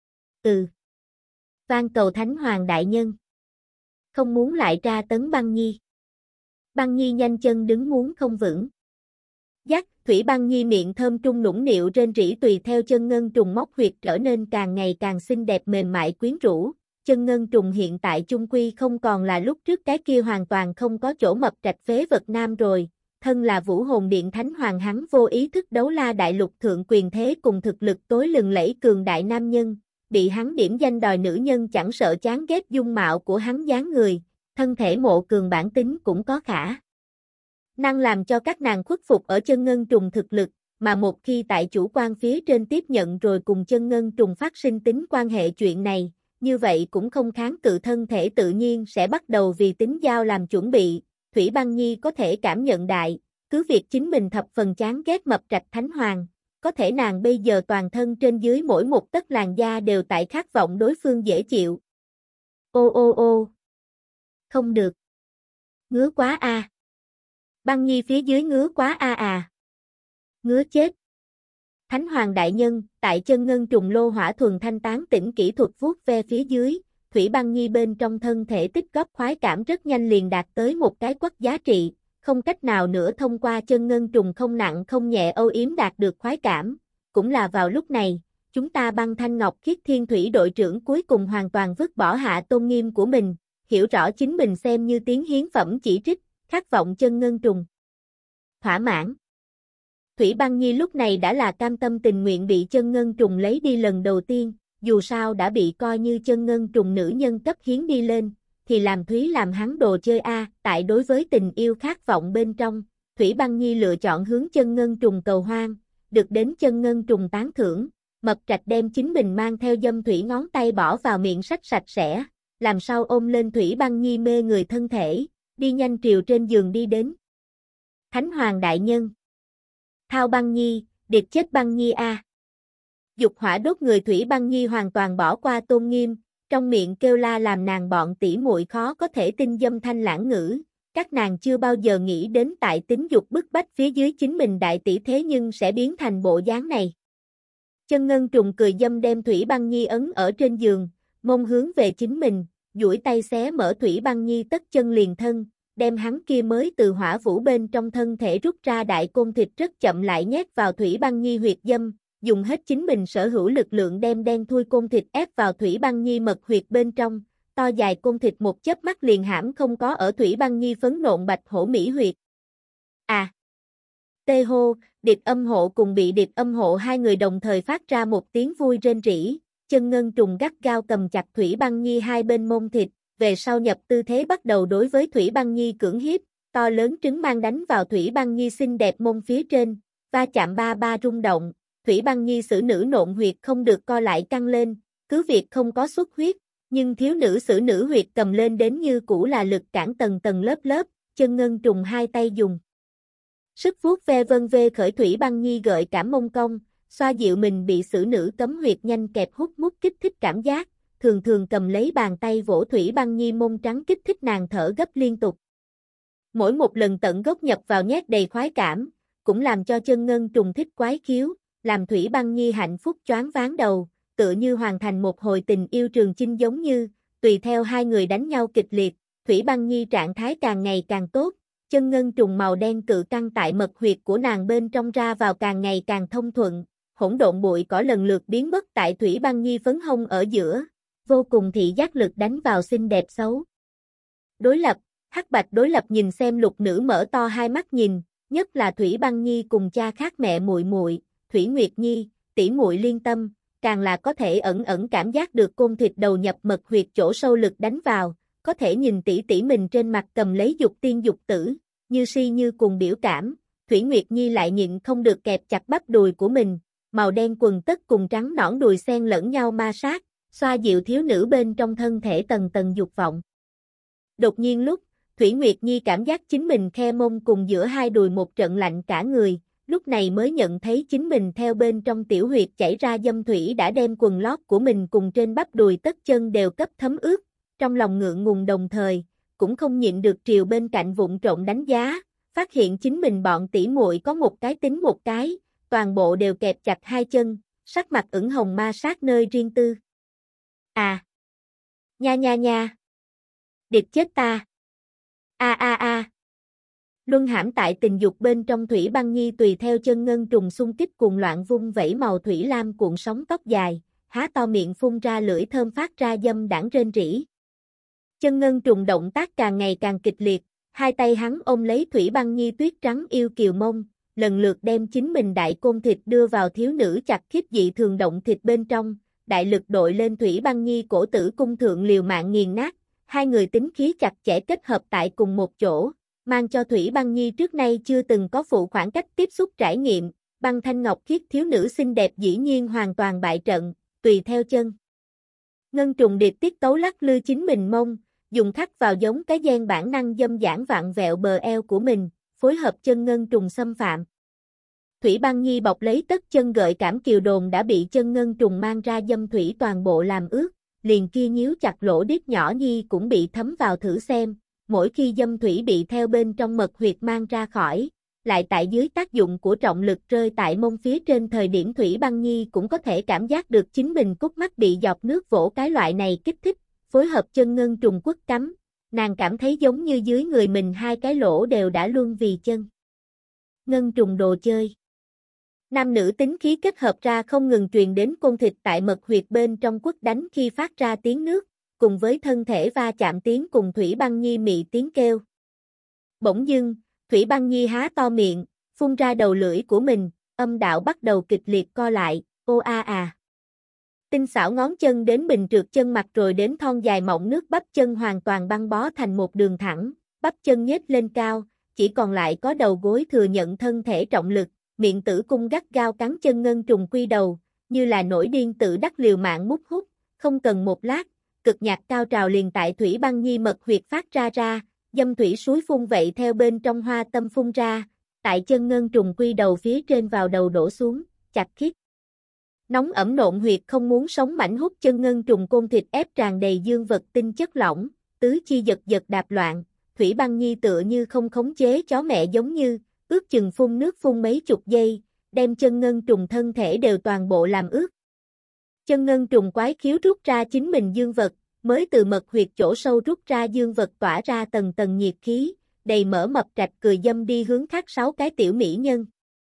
A: Ừ. Van cầu Thánh Hoàng đại nhân. Không muốn lại tra tấn Băng Nhi. Băng Nhi nhanh chân đứng muốn không vững. Dắt, Thủy Băng Nhi miệng thơm trung nũng nịu rên rỉ tùy theo chân ngân trùng móc huyệt trở nên càng ngày càng xinh đẹp mềm mại quyến rũ. Chân ngân trùng hiện tại chung quy không còn là lúc trước cái kia hoàn toàn không có chỗ mập trạch phế vật nam rồi. Thân là Vũ Hồn Điện Thánh Hoàng hắn vô ý thức đấu la đại lục thượng quyền thế cùng thực lực tối lừng lẫy cường đại nam nhân. Bị hắn điểm danh đòi nữ nhân chẳng sợ chán ghét dung mạo của hắn dáng người. Thân thể mộ cường bản tính cũng có khả năng làm cho các nàng khuất phục ở chân ngân trùng thực lực, mà một khi tại chủ quan phía trên tiếp nhận rồi cùng chân ngân trùng phát sinh tính quan hệ chuyện này, như vậy cũng không kháng cự thân thể tự nhiên sẽ bắt đầu vì tính giao làm chuẩn bị. Thủy Băng Nhi có thể cảm nhận đại, cứ việc chính mình thập phần chán ghét mập trạch Thánh Hoàng, có thể nàng bây giờ toàn thân trên dưới mỗi một tấc làn da đều tại khát vọng đối phương dễ chịu. Ô ô ô. Không được. Ngứa quá a. À. Băng Nhi phía dưới ngứa quá a à à. Ngứa chết. Thánh Hoàng đại nhân, tại chân ngân trùng lô hỏa thuần thanh tán tỉnh kỹ thuật vuốt ve phía dưới, Thủy Băng Nhi bên trong thân thể tích góp khoái cảm rất nhanh liền đạt tới một cái quất giá trị, không cách nào nữa thông qua chân ngân trùng không nặng không nhẹ âu yếm đạt được khoái cảm. Cũng là vào lúc này, chúng ta Băng Thanh Ngọc Khiết Thiên Thủy đội trưởng cuối cùng hoàn toàn vứt bỏ hạ tôn nghiêm của mình, hiểu rõ chính mình xem như tiếng hiến phẩm chỉ trích, khát vọng chân ngân trùng. Thỏa mãn. Thủy Băng Nhi lúc này đã là cam tâm tình nguyện bị chân ngân trùng lấy đi lần đầu tiên, dù sao đã bị coi như chân ngân trùng nữ nhân cấp hiến đi lên, thì làm Thúy làm hắn đồ chơi a. À, tại đối với tình yêu khát vọng bên trong, Thủy Băng Nhi lựa chọn hướng chân ngân trùng cầu hoang, được đến chân ngân trùng tán thưởng, mập trạch đem chính mình mang theo dâm thủy ngón tay bỏ vào miệng sách sạch sẽ, làm sao ôm lên Thủy Băng Nhi mê người thân thể, đi nhanh triều trên giường đi đến. Thánh Hoàng đại nhân. Thao Băng Nhi, điệt chết Băng Nhi a. À. Dục hỏa đốt người Thủy Băng Nhi hoàn toàn bỏ qua tôn nghiêm, trong miệng kêu la làm nàng bọn tỷ muội khó có thể tin dâm thanh lãng ngữ, các nàng chưa bao giờ nghĩ đến tại tính dục bức bách phía dưới chính mình đại tỷ thế nhưng sẽ biến thành bộ dáng này. Chân ngân trùng cười dâm đem Thủy Băng Nhi ấn ở trên giường, mông hướng về chính mình, duỗi tay xé mở Thủy Băng Nhi tất chân liền thân, đem hắn kia mới từ hỏa vũ bên trong thân thể rút ra đại côn thịt rất chậm lại nhét vào Thủy Băng Nhi huyệt dâm, dùng hết chính mình sở hữu lực lượng đem đen thui côn thịt ép vào Thủy Băng Nhi mật huyệt bên trong, to dài côn thịt một chớp mắt liền hãm không có ở Thủy Băng Nhi phấn nộn bạch hổ mỹ huyệt. À! Tê hô, Điệp Âm Hộ cùng bị Điệp Âm Hộ hai người đồng thời phát ra một tiếng vui rên rỉ, chân ngân trùng gắt gao cầm chặt Thủy Băng Nhi hai bên mông thịt, về sau nhập tư thế bắt đầu đối với Thủy Băng Nhi cưỡng hiếp, to lớn trứng mang đánh vào Thủy Băng Nhi xinh đẹp mông phía trên, va chạm ba ba rung động, Thủy Băng Nhi xử nữ nộn huyệt không được co lại căng lên, cứ việc không có xuất huyết, nhưng thiếu nữ xử nữ huyệt cầm lên đến như cũ là lực cản tầng tầng lớp lớp, chân ngân trùng hai tay dùng sức vuốt ve vân vê khởi Thủy Băng Nhi gợi cảm mông cong, xoa dịu mình bị xử nữ cấm huyệt nhanh kẹp hút mút kích thích cảm giác, thường thường cầm lấy bàn tay vỗ Thủy Băng Nhi mông trắng kích thích nàng thở gấp liên tục. Mỗi một lần tận gốc nhập vào nhét đầy khoái cảm, cũng làm cho chân ngân trùng thích quái khiếu, làm Thủy Băng Nhi hạnh phúc choáng váng đầu, tựa như hoàn thành một hồi tình yêu trường chinh giống như, tùy theo hai người đánh nhau kịch liệt, Thủy Băng Nhi trạng thái càng ngày càng tốt, chân ngân trùng màu đen cự căng tại mật huyệt của nàng bên trong ra vào càng ngày càng thông thuận, hỗn độn bụi cỏ lần lượt biến mất tại Thủy Băng Nhi phấn hông ở giữa, vô cùng thị giác lực đánh vào xinh đẹp xấu. Đối lập, hắc bạch đối lập nhìn xem lục nữ mở to hai mắt nhìn, nhất là Thủy Băng Nhi cùng cha khác mẹ muội muội, Thủy Nguyệt Nhi, tỷ muội liên tâm, càng là có thể ẩn ẩn cảm giác được côn thịt đầu nhập mật huyệt chỗ sâu lực đánh vào, có thể nhìn tỷ tỷ mình trên mặt cầm lấy dục tiên dục tử, như si như cùng biểu cảm, Thủy Nguyệt Nhi lại nhịn không được kẹp chặt bắp đùi của mình, màu đen quần tất cùng trắng nõn đùi xen lẫn nhau ma sát, xoa dịu thiếu nữ bên trong thân thể tầng tầng dục vọng. Đột nhiên lúc, Thủy Nguyệt Nhi cảm giác chính mình khe mông cùng giữa hai đùi một trận lạnh cả người, lúc này mới nhận thấy chính mình theo bên trong tiểu huyệt chảy ra dâm thủy đã đem quần lót của mình cùng trên bắp đùi tất chân đều cấp thấm ướt, trong lòng ngượng ngùng đồng thời, cũng không nhịn được triều bên cạnh vụng trộn đánh giá, phát hiện chính mình bọn tỷ muội có một cái tính một cái, toàn bộ đều kẹp chặt hai chân, sắc mặt ửng hồng ma sát nơi riêng tư. À! Nha nha nha! Điệp chết ta! A a a! Luân hãm tại tình dục bên trong Thủy Băng Nhi tùy theo chân ngân trùng xung kích cuồng loạn vung vẩy màu thủy lam cuộn sóng tóc dài, há to miệng phun ra lưỡi thơm phát ra dâm đãng rên rỉ. Chân ngân trùng động tác càng ngày càng kịch liệt, hai tay hắn ôm lấy Thủy Băng Nhi tuyết trắng yêu kiều mông, lần lượt đem chính mình đại côn thịt đưa vào thiếu nữ chặt khiếp dị thường động thịt bên trong, đại lực đội lên Thủy Băng Nhi cổ tử cung thượng liều mạng nghiền nát, hai người tính khí chặt chẽ kết hợp tại cùng một chỗ, mang cho Thủy Băng Nhi trước nay chưa từng có phụ khoảng cách tiếp xúc trải nghiệm, băng thanh ngọc khiết thiếu nữ xinh đẹp dĩ nhiên hoàn toàn bại trận, tùy theo chân. Ngân trùng điệp tiết tấu lắc lư chính mình mông, dùng khắc vào giống cái gen bản năng dâm dãn vặn vẹo bờ eo của mình, phối hợp chân ngân trùng xâm phạm. Thủy Băng Nhi bọc lấy tất chân gợi cảm kiều đồn đã bị chân ngân trùng mang ra dâm thủy toàn bộ làm ướt, liền kia nhíu chặt lỗ điếc nhỏ nhi cũng bị thấm vào thử xem, mỗi khi dâm thủy bị theo bên trong mật huyệt mang ra khỏi, lại tại dưới tác dụng của trọng lực rơi tại mông phía trên thời điểm Thủy Băng Nhi cũng có thể cảm giác được chính mình cút mắt bị giọt nước vỗ cái loại này kích thích, phối hợp chân ngân trùng quất cắm, nàng cảm thấy giống như dưới người mình hai cái lỗ đều đã luôn vì chân ngân trùng đồ chơi. Nam nữ tính khí kết hợp ra không ngừng truyền đến côn thịt tại mật huyệt bên trong quất đánh khi phát ra tiếng nước, cùng với thân thể va chạm tiếng cùng Thủy Băng Nhi mị tiếng kêu. Bỗng dưng, Thủy Băng Nhi há to miệng, phun ra đầu lưỡi của mình, âm đạo bắt đầu kịch liệt co lại, ô a à. Tinh xảo ngón chân đến bình trượt chân mặt rồi đến thon dài mọng nước bắp chân hoàn toàn băng bó thành một đường thẳng, bắp chân nhếch lên cao, chỉ còn lại có đầu gối thừa nhận thân thể trọng lực, miệng tử cung gắt gao cắn chân ngân trùng quy đầu, như là nổi điên tự đắc liều mạng mút hút, không cần một lát, cực nhạc cao trào liền tại Thủy Băng Nhi mật huyệt phát ra ra, dâm thủy suối phun vậy theo bên trong hoa tâm phun ra, tại chân ngân trùng quy đầu phía trên vào đầu đổ xuống, chặt khít. Nóng ẩm nộn huyệt không muốn sống mảnh hút chân ngân trùng côn thịt ép tràn đầy dương vật tinh chất lỏng, tứ chi giật giật đạp loạn, Thủy Băng Nhi tựa như không khống chế chó mẹ giống như, ước chừng phun nước phun mấy chục giây, đem chân ngân trùng thân thể đều toàn bộ làm ướt. Chân ngân trùng quái khiếu rút ra chính mình dương vật, mới từ mật huyệt chỗ sâu rút ra dương vật tỏa ra tầng tầng nhiệt khí, đầy mỡ mập trạch cười dâm đi hướng khác sáu cái tiểu mỹ nhân.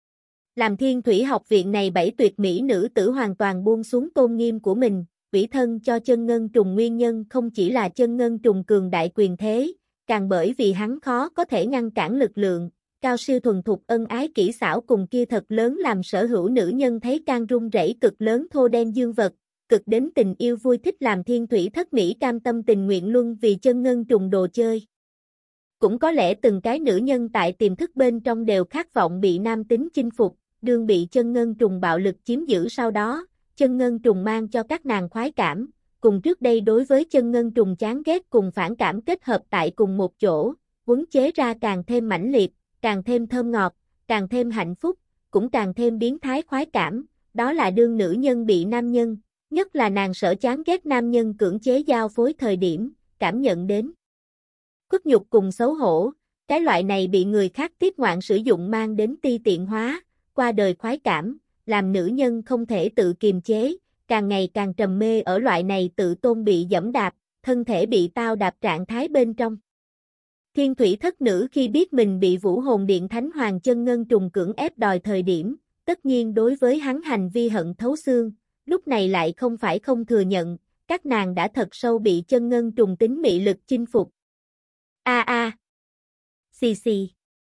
A: Làm Thiên Thủy học viện này bảy tuyệt mỹ nữ tử hoàn toàn buông xuống tôn nghiêm của mình, ủy thân cho chân ngân trùng nguyên nhân không chỉ là chân ngân trùng cường đại quyền thế, càng bởi vì hắn khó có thể ngăn cản lực lượng, cao siêu thuần thục ân ái kỹ xảo cùng kia thật lớn làm sở hữu nữ nhân thấy can run rẩy cực lớn thô đen dương vật, cực đến tình yêu vui thích làm Thiên Thủy thất mỹ cam tâm tình nguyện luân vì chân ngân trùng đồ chơi. Cũng có lẽ từng cái nữ nhân tại tiềm thức bên trong đều khát vọng bị nam tính chinh phục, đương bị chân ngân trùng bạo lực chiếm giữ sau đó, chân ngân trùng mang cho các nàng khoái cảm, cùng trước đây đối với chân ngân trùng chán ghét cùng phản cảm kết hợp tại cùng một chỗ, quấn chế ra càng thêm mãnh liệt, càng thêm thơm ngọt, càng thêm hạnh phúc, cũng càng thêm biến thái khoái cảm, đó là đương nữ nhân bị nam nhân, nhất là nàng sợ chán ghét nam nhân cưỡng chế giao phối thời điểm, cảm nhận đến khuất nhục cùng xấu hổ, cái loại này bị người khác tiếp ngoạn sử dụng mang đến ti tiện hóa, qua đời khoái cảm, làm nữ nhân không thể tự kiềm chế, càng ngày càng trầm mê ở loại này tự tôn bị dẫm đạp, thân thể bị tao đạp trạng thái bên trong. Thiên Thủy thất nữ khi biết mình bị Vũ Hồn Điện Thánh Hoàng chân ngân trùng cưỡng ép đòi thời điểm, tất nhiên đối với hắn hành vi hận thấu xương, lúc này lại không phải không thừa nhận, các nàng đã thật sâu bị chân ngân trùng tính mị lực chinh phục. A a. Xì xì.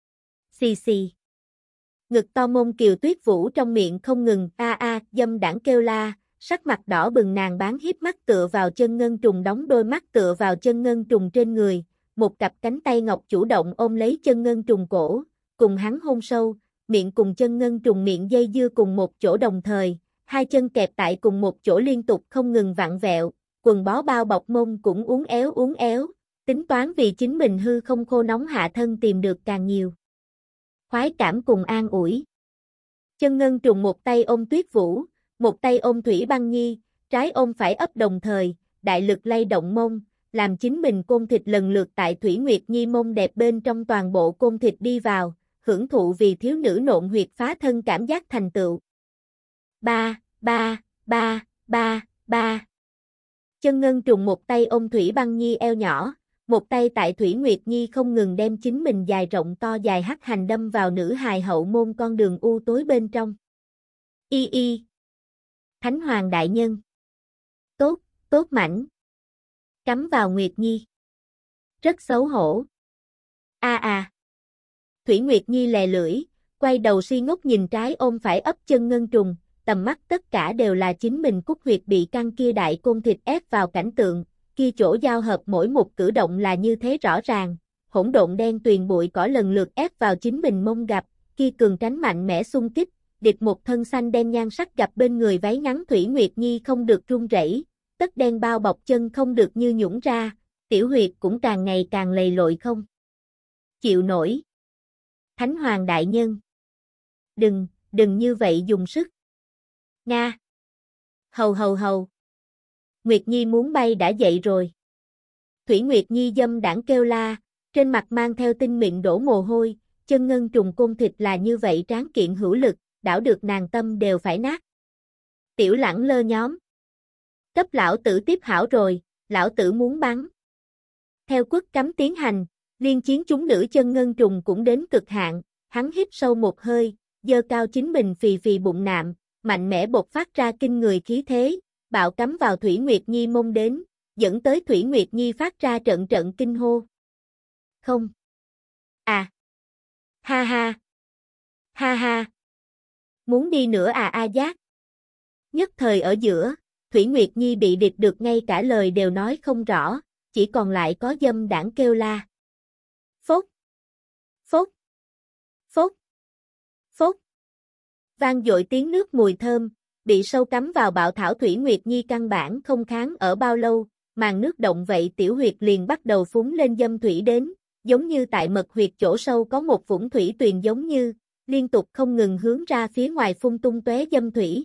A: Xì xì. Ngực to mông Kiều Tuyết Vũ trong miệng không ngừng a a dâm đãng kêu la, sắc mặt đỏ bừng nàng bán hiếp mắt tựa vào chân ngân trùng đóng đôi mắt tựa vào chân ngân trùng trên người, một cặp cánh tay ngọc chủ động ôm lấy chân ngân trùng cổ, cùng hắn hôn sâu, miệng cùng chân ngân trùng miệng dây dưa cùng một chỗ đồng thời, hai chân kẹp tại cùng một chỗ liên tục không ngừng vặn vẹo, quần bó bao bọc mông cũng uốn éo uốn éo, tính toán vì chính mình hư không khô nóng hạ thân tìm được càng nhiều khoái cảm cùng an ủi. Chân ngân trùng một tay ôm Tuyết Vũ, một tay ôm Thủy Băng Nhi, trái ôm phải ấp đồng thời, đại lực lay động mông, làm chính mình côn thịt lần lượt tại Thủy Nguyệt Nhi mông đẹp bên trong toàn bộ côn thịt đi vào, hưởng thụ vì thiếu nữ nộn huyệt phá thân cảm giác thành tựu. Ba, ba, ba, ba, ba. Chân ngân trùng một tay ôm Thủy Băng Nhi eo nhỏ, một tay tại Thủy Nguyệt Nhi không ngừng đem chính mình dài rộng to dài hắc hành đâm vào nữ hài hậu môn con đường u tối bên trong. Y y. Thánh Hoàng đại nhân. Tốt, tốt mảnh. Cắm vào Nguyệt Nhi. Rất xấu hổ. A a. Thủy Nguyệt Nhi lè lưỡi, quay đầu si ngốc nhìn trái ôm phải ấp chân ngân trùng, tầm mắt tất cả đều là chính mình cúc huyệt bị căng kia đại côn thịt ép vào cảnh tượng, kia chỗ giao hợp mỗi một cử động là như thế rõ ràng, hỗn độn đen tuyền bụi cỏ lần lượt ép vào chính mình mông gặp, kia cường tránh mạnh mẽ xung kích, địch một thân xanh đen nhan sắc gặp bên người váy ngắn Thủy Nguyệt Nhi không được run rẩy, tất đen bao bọc chân không được như nhũn ra, tiểu huyệt cũng càng ngày càng lầy lội không chịu nổi. Thánh Hoàng đại nhân. Đừng, đừng như vậy dùng sức. Nga. Hầu hầu hầu. Nguyệt Nhi muốn bay đã dậy rồi. Thủy Nguyệt Nhi dâm đãng kêu la, trên mặt mang theo tinh mịn đổ mồ hôi, chân ngân trùng côn thịt là như vậy tráng kiện hữu lực, đảo được nàng tâm đều phải nát. Tiểu lẳng lơ nhóm. Cấp lão tử tiếp hảo rồi, lão tử muốn bắn. Theo quất cấm tiến hành, liên chiến chúng nữ chân ngân trùng cũng đến cực hạn, hắn hít sâu một hơi, giơ cao chính mình phì phì bụng nạm, mạnh mẽ bộc phát ra kinh người khí thế, bạo cắm vào Thủy Nguyệt Nhi mông đến, dẫn tới Thủy Nguyệt Nhi phát ra trận trận kinh hô. Không. À. Ha ha. Ha ha. Muốn đi nữa à a giác. Nhất thời ở giữa, Thủy Nguyệt Nhi bị địch được ngay cả lời đều nói không rõ, chỉ còn lại có dâm đãng kêu la. Phốt. Phốt. Phốt. Phốt. Vang dội tiếng nước mùi thơm, bị sâu cắm vào bạo thảo Thủy Nguyệt Nhi căn bản không kháng ở bao lâu, màn nước động vậy tiểu huyệt liền bắt đầu phúng lên dâm thủy đến, giống như tại mật huyệt chỗ sâu có một vũng thủy tuyền giống như, liên tục không ngừng hướng ra phía ngoài phun tung tóe dâm thủy.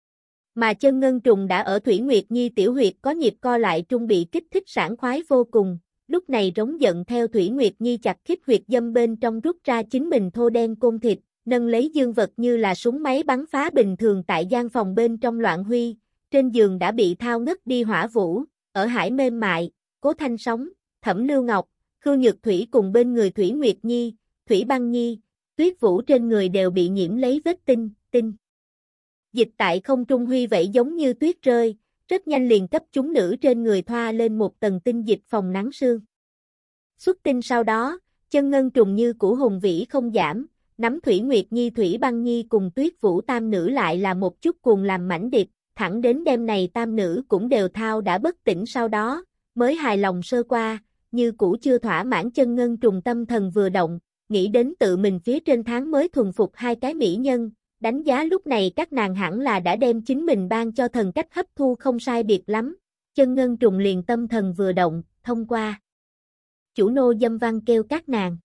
A: Mà chân ngân trùng đã ở Thủy Nguyệt Nhi tiểu huyệt có nhịp co lại trung bị kích thích sảng khoái vô cùng, lúc này rống giận theo Thủy Nguyệt Nhi chặt khít huyệt dâm bên trong rút ra chính mình thô đen côn thịt, nâng lấy dương vật như là súng máy bắn phá bình thường tại gian phòng bên trong loạn huy, trên giường đã bị thao ngất đi hỏa vũ, ở hải mềm mại, Cố Thanh Sống, Thẩm Lưu Ngọc, Khưu Nhược Thủy cùng bên người Thủy Nguyệt Nhi, Thủy Băng Nhi, Tuyết Vũ trên người đều bị nhiễm lấy vết tinh, tinh. Dịch tại không trung huy vậy giống như tuyết rơi, rất nhanh liền cấp chúng nữ trên người thoa lên một tầng tinh dịch phòng nắng sương. Xuất tinh sau đó, chân ngân trùng như củ hùng vĩ không giảm, nắm Thủy Nguyệt Nhi Thủy Băng Nhi cùng Tuyết Vũ tam nữ lại là một chút cuồng làm mảnh điệp, thẳng đến đêm này tam nữ cũng đều thao đã bất tỉnh sau đó, mới hài lòng sơ qua, như cũ chưa thỏa mãn chân ngân trùng tâm thần vừa động, nghĩ đến tự mình phía trên tháng mới thuần phục hai cái mỹ nhân, đánh giá lúc này các nàng hẳn là đã đem chính mình ban cho thần cách hấp thu không sai biệt lắm, chân ngân trùng liền tâm thần vừa động, thông qua. Chủ nô dâm văn kêu các nàng.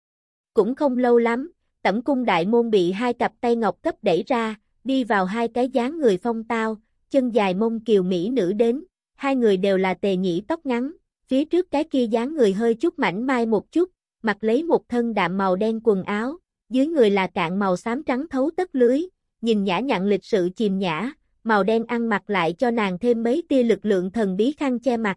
A: Cũng không lâu lắm, tẩm cung đại môn bị hai cặp tay ngọc cấp đẩy ra, đi vào hai cái dáng người phong tao, chân dài mông kiều mỹ nữ đến, hai người đều là tề nhĩ tóc ngắn, phía trước cái kia dáng người hơi chút mảnh mai một chút, mặc lấy một thân đạm màu đen quần áo, dưới người là cạn màu xám trắng thấu tất lưới, nhìn nhã nhặn lịch sự chìm nhã, màu đen ăn mặc lại cho nàng thêm mấy tia lực lượng thần bí khăn che mặt.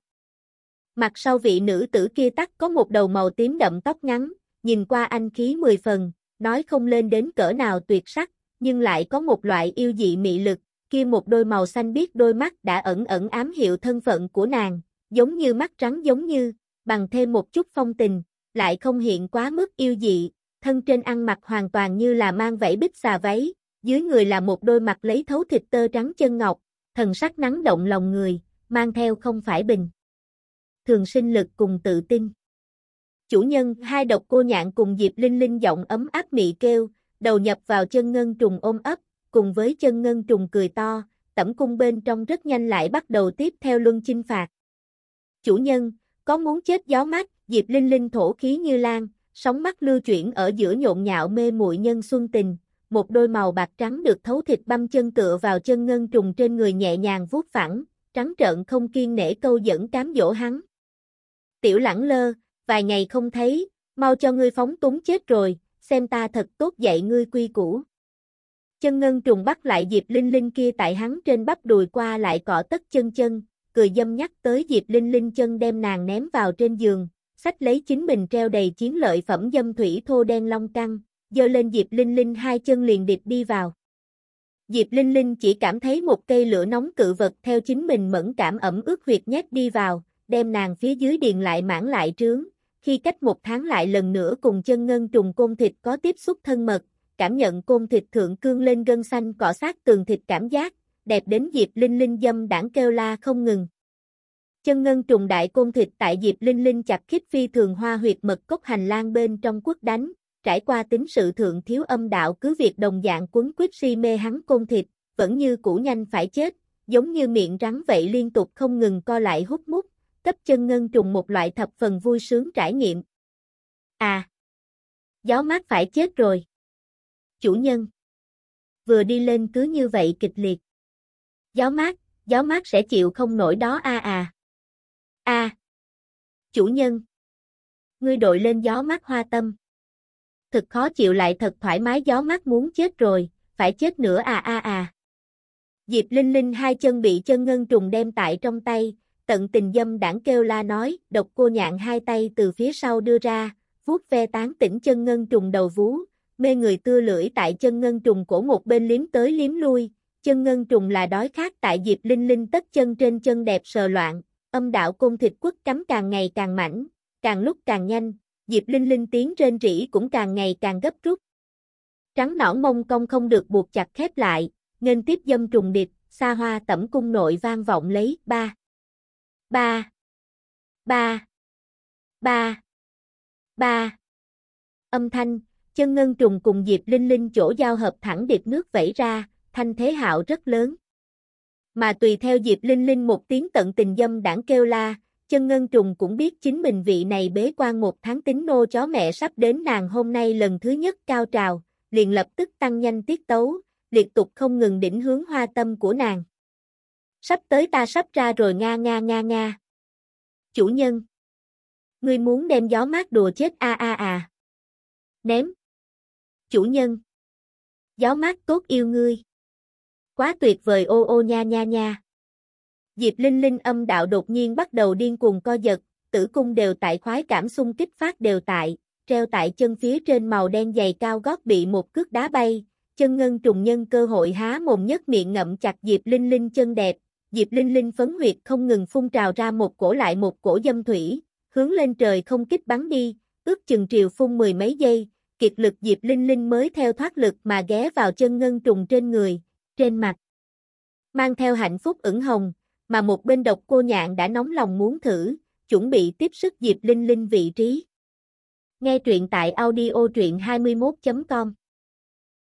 A: Mặt sau vị nữ tử kia tắc có một đầu màu tím đậm tóc ngắn, nhìn qua anh khí mười phần, nói không lên đến cỡ nào tuyệt sắc, nhưng lại có một loại yêu dị mị lực, kia một đôi màu xanh biếc đôi mắt đã ẩn ẩn ám hiệu thân phận của nàng, giống như mắt trắng giống như, bằng thêm một chút phong tình, lại không hiện quá mức yêu dị, thân trên ăn mặc hoàn toàn như là mang vảy bích xà váy, dưới người là một đôi mặt lấy thấu thịt tơ trắng chân ngọc, thần sắc nắng động lòng người, mang theo không phải bình thường sinh lực cùng tự tin. Chủ nhân hai độc cô nhạn cùng Diệp Linh Linh giọng ấm áp mị kêu, đầu nhập vào chân ngân trùng ôm ấp, cùng với chân ngân trùng cười to, tẩm cung bên trong rất nhanh lại bắt đầu tiếp theo luân chinh phạt. Chủ nhân, Có muốn chết gió mát, Diệp Linh Linh thổ khí như lan, sóng mắt lưu chuyển ở giữa nhộn nhạo mê muội nhân xuân tình, một đôi màu bạc trắng được thấu thịt băm chân tựa vào chân ngân trùng trên người nhẹ nhàng vuốt phẳng, trắng trợn không kiêng nể câu dẫn cám dỗ hắn. Tiểu Lẳng Lơ, vài ngày không thấy, mau cho ngươi phóng túng chết rồi, xem ta thật tốt dạy ngươi quy củ. Chân ngân trùng bắt lại Diệp Linh Linh kia tại hắn trên bắp đùi qua lại cọ tất chân chân, cười dâm nhắc tới Diệp Linh Linh chân đem nàng ném vào trên giường, xách lấy chính mình treo đầy chiến lợi phẩm dâm thủy thô đen long căng, giơ lên Diệp Linh Linh hai chân liền điệp đi vào. Diệp Linh Linh chỉ cảm thấy một cây lửa nóng cự vật theo chính mình mẫn cảm ẩm ướt huyệt nhét đi vào, đem nàng phía dưới điền lại mãn lại trướng, khi cách một tháng lại lần nữa cùng chân ngân trùng côn thịt có tiếp xúc thân mật, cảm nhận côn thịt thượng cương lên gân xanh cọ sát tường thịt cảm giác, đẹp đến Diệp Linh Linh dâm đãng kêu la không ngừng. Chân ngân trùng đại côn thịt tại Diệp Linh Linh chặt khít phi thường hoa huyệt mật cốc hành lang bên trong quất đánh, trải qua tính sự thượng thiếu âm đạo cứ việc đồng dạng quấn quýt si mê hắn côn thịt, vẫn như cũ nhanh phải chết, giống như miệng rắn vậy liên tục không ngừng co lại hút mút, cấp chân ngân trùng một loại thập phần vui sướng trải nghiệm. À! Gió mát phải chết rồi. Chủ nhân! Vừa đi lên cứ như vậy kịch liệt. Gió mát, gió mát sẽ chịu không nổi đó a à. A! À. Chủ nhân! Ngươi đội lên gió mát hoa tâm. Thật khó chịu lại thật thoải mái gió mát muốn chết rồi, phải chết nữa à a à, à. Diệp Linh Linh hai chân bị chân ngân trùng đem tại trong tay, tận tình dâm đãng kêu la nói, độc cô nhạn hai tay từ phía sau đưa ra, vuốt ve tán tỉnh chân ngân trùng đầu vú, mê người tưa lưỡi tại chân ngân trùng cổ một bên liếm tới liếm lui, chân ngân trùng là đói khát tại Diệp Linh Linh tất chân trên chân đẹp sờ loạn, âm đạo côn thịt quất cắm càng ngày càng mảnh, càng lúc càng nhanh, Diệp Linh Linh tiếng rên rỉ cũng càng ngày càng gấp rút. Trắng nõn mông cong không được buộc chặt khép lại, nghênh tiếp dâm trùng điệp, xa hoa tẩm cung nội vang vọng lấy ba. Ba. Ba. Ba. Ba. Âm thanh, chân ngân trùng cùng Diệp Linh Linh chỗ giao hợp thẳng điệp nước vẩy ra, thanh thế hạo rất lớn. Mà tùy theo Diệp Linh Linh một tiếng tận tình dâm đãng kêu la, chân ngân trùng cũng biết chính mình vị này bế quan một tháng tính nô chó mẹ sắp đến nàng hôm nay lần thứ nhất cao trào, liền lập tức tăng nhanh tiết tấu, liệt tục không ngừng đỉnh hướng hoa tâm của nàng. Sắp tới ta sắp ra rồi nga nga nga nga. Chủ nhân. Ngươi muốn đem gió mát đùa chết a a à. Ném. Chủ nhân. Gió mát tốt yêu ngươi. Quá tuyệt vời ô ô nha nha nha. Diệp Linh Linh âm đạo đột nhiên bắt đầu điên cuồng co giật, tử cung đều tại khoái cảm xung kích phát đều tại, treo tại chân phía trên màu đen dày cao gót bị một cước đá bay, chân ngân trùng nhân cơ hội há mồm nhếch miệng ngậm chặt Diệp Linh Linh chân đẹp, Diệp Linh Linh phấn huyệt không ngừng phun trào ra một cổ lại một cổ dâm thủy, hướng lên trời không kích bắn đi, ước chừng triều phun mười mấy giây, kiệt lực Diệp Linh Linh mới theo thoát lực mà ghé vào chân ngân trùng trên người, trên mặt mang theo hạnh phúc ửng hồng, mà một bên độc cô nhạn đã nóng lòng muốn thử, chuẩn bị tiếp sức Diệp Linh Linh vị trí. Nghe truyện tại audio truyện hai mươi mốt chấm com